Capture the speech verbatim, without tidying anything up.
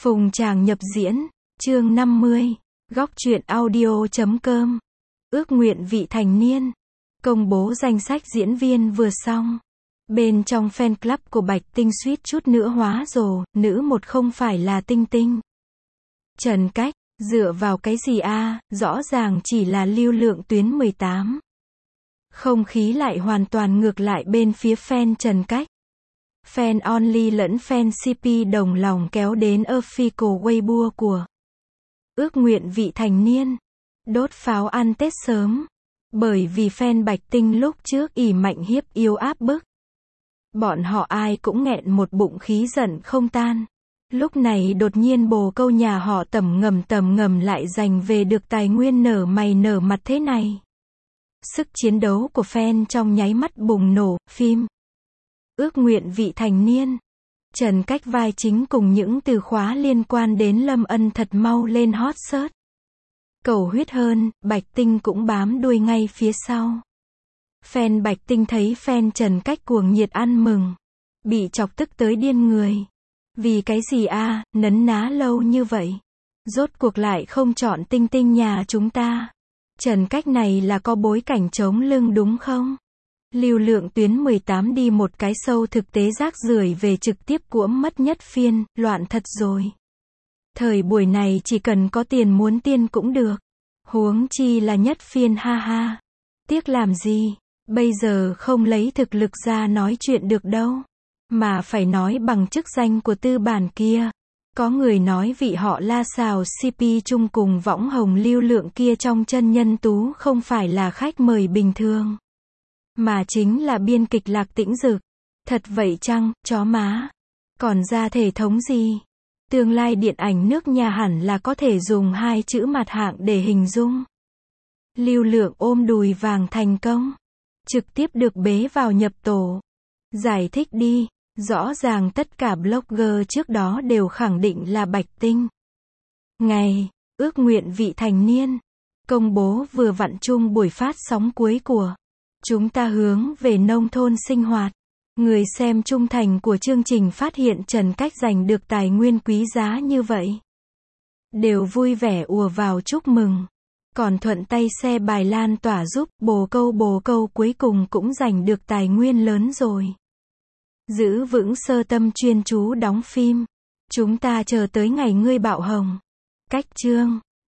Phùng Tràng nhập diễn, chương năm mươi, góc truyện audio chấm com. Ước nguyện vị thành niên. Công bố danh sách diễn viên vừa xong. Bên trong fan club của Bạch Tinh suýt chút nữa hóa rồ, nữ một không phải là Tinh Tinh. Trần Cách, dựa vào cái gì a, rõ ràng chỉ là lưu lượng tuyến mười tám. Không khí lại hoàn toàn ngược lại bên phía fan Trần Cách. Fan only lẫn fan xê pê đồng lòng kéo đến official Weibo của Ước nguyện vị thành niên. Đốt pháo ăn Tết sớm. Bởi vì fan Bạch Tinh lúc trước ỷ mạnh hiếp yếu áp bức. Bọn họ ai cũng nghẹn một bụng khí giận không tan. Lúc này đột nhiên bồ câu nhà họ tầm ngầm tầm ngầm lại giành về được tài nguyên nở mày nở mặt thế này. Sức chiến đấu của fan trong nháy mắt bùng nổ, phim Ước nguyện vị thành niên. Trần Cách vai chính cùng những từ khóa liên quan đến Lâm Ân thật mau lên hot search. Cầu huyết hơn, Bạch Tinh cũng bám đuôi ngay phía sau. Fan Bạch Tinh thấy fan Trần Cách cuồng nhiệt ăn mừng. Bị chọc tức tới điên người. Vì cái gì a, nấn ná lâu như vậy. Rốt cuộc lại không chọn Tinh Tinh nhà chúng ta. Trần Cách này là có bối cảnh chống lưng đúng không? Lưu lượng tuyến mười tám đi một cái sâu thực tế rác rưởi về trực tiếp cuỗm mất nhất phiên, loạn thật rồi. Thời buổi này chỉ cần có tiền muốn tiên cũng được. Huống chi là nhất phiên ha ha. Tiếc làm gì, bây giờ không lấy thực lực ra nói chuyện được đâu. Mà phải nói bằng chức danh của tư bản kia. Có người nói vị họ La xào xê pê chung cùng võng hồng lưu lượng kia trong chân nhân tú không phải là khách mời bình thường. Mà chính là biên kịch Lạc Tĩnh Dực. Thật vậy chăng, chó má? Còn ra thể thống gì? Tương lai điện ảnh nước nhà hẳn là có thể dùng hai chữ mặt hạng để hình dung. Lưu lượng ôm đùi vàng thành công. Trực tiếp được bế vào nhập tổ. Giải thích đi, rõ ràng tất cả blogger trước đó đều khẳng định là Bạch Tinh. Ngày, ước nguyện vị thành niên. Công bố vừa vặn chung buổi phát sóng cuối của Chúng ta hướng về nông thôn sinh hoạt. Người xem trung thành của chương trình phát hiện Trần Cách giành được tài nguyên quý giá như vậy. Đều vui vẻ ùa vào chúc mừng. Còn thuận tay xe bài lan tỏa giúp bồ câu bồ câu cuối cùng cũng giành được tài nguyên lớn rồi. Giữ vững sơ tâm chuyên chú đóng phim. Chúng ta chờ tới ngày ngươi bạo hồng. Cách chương.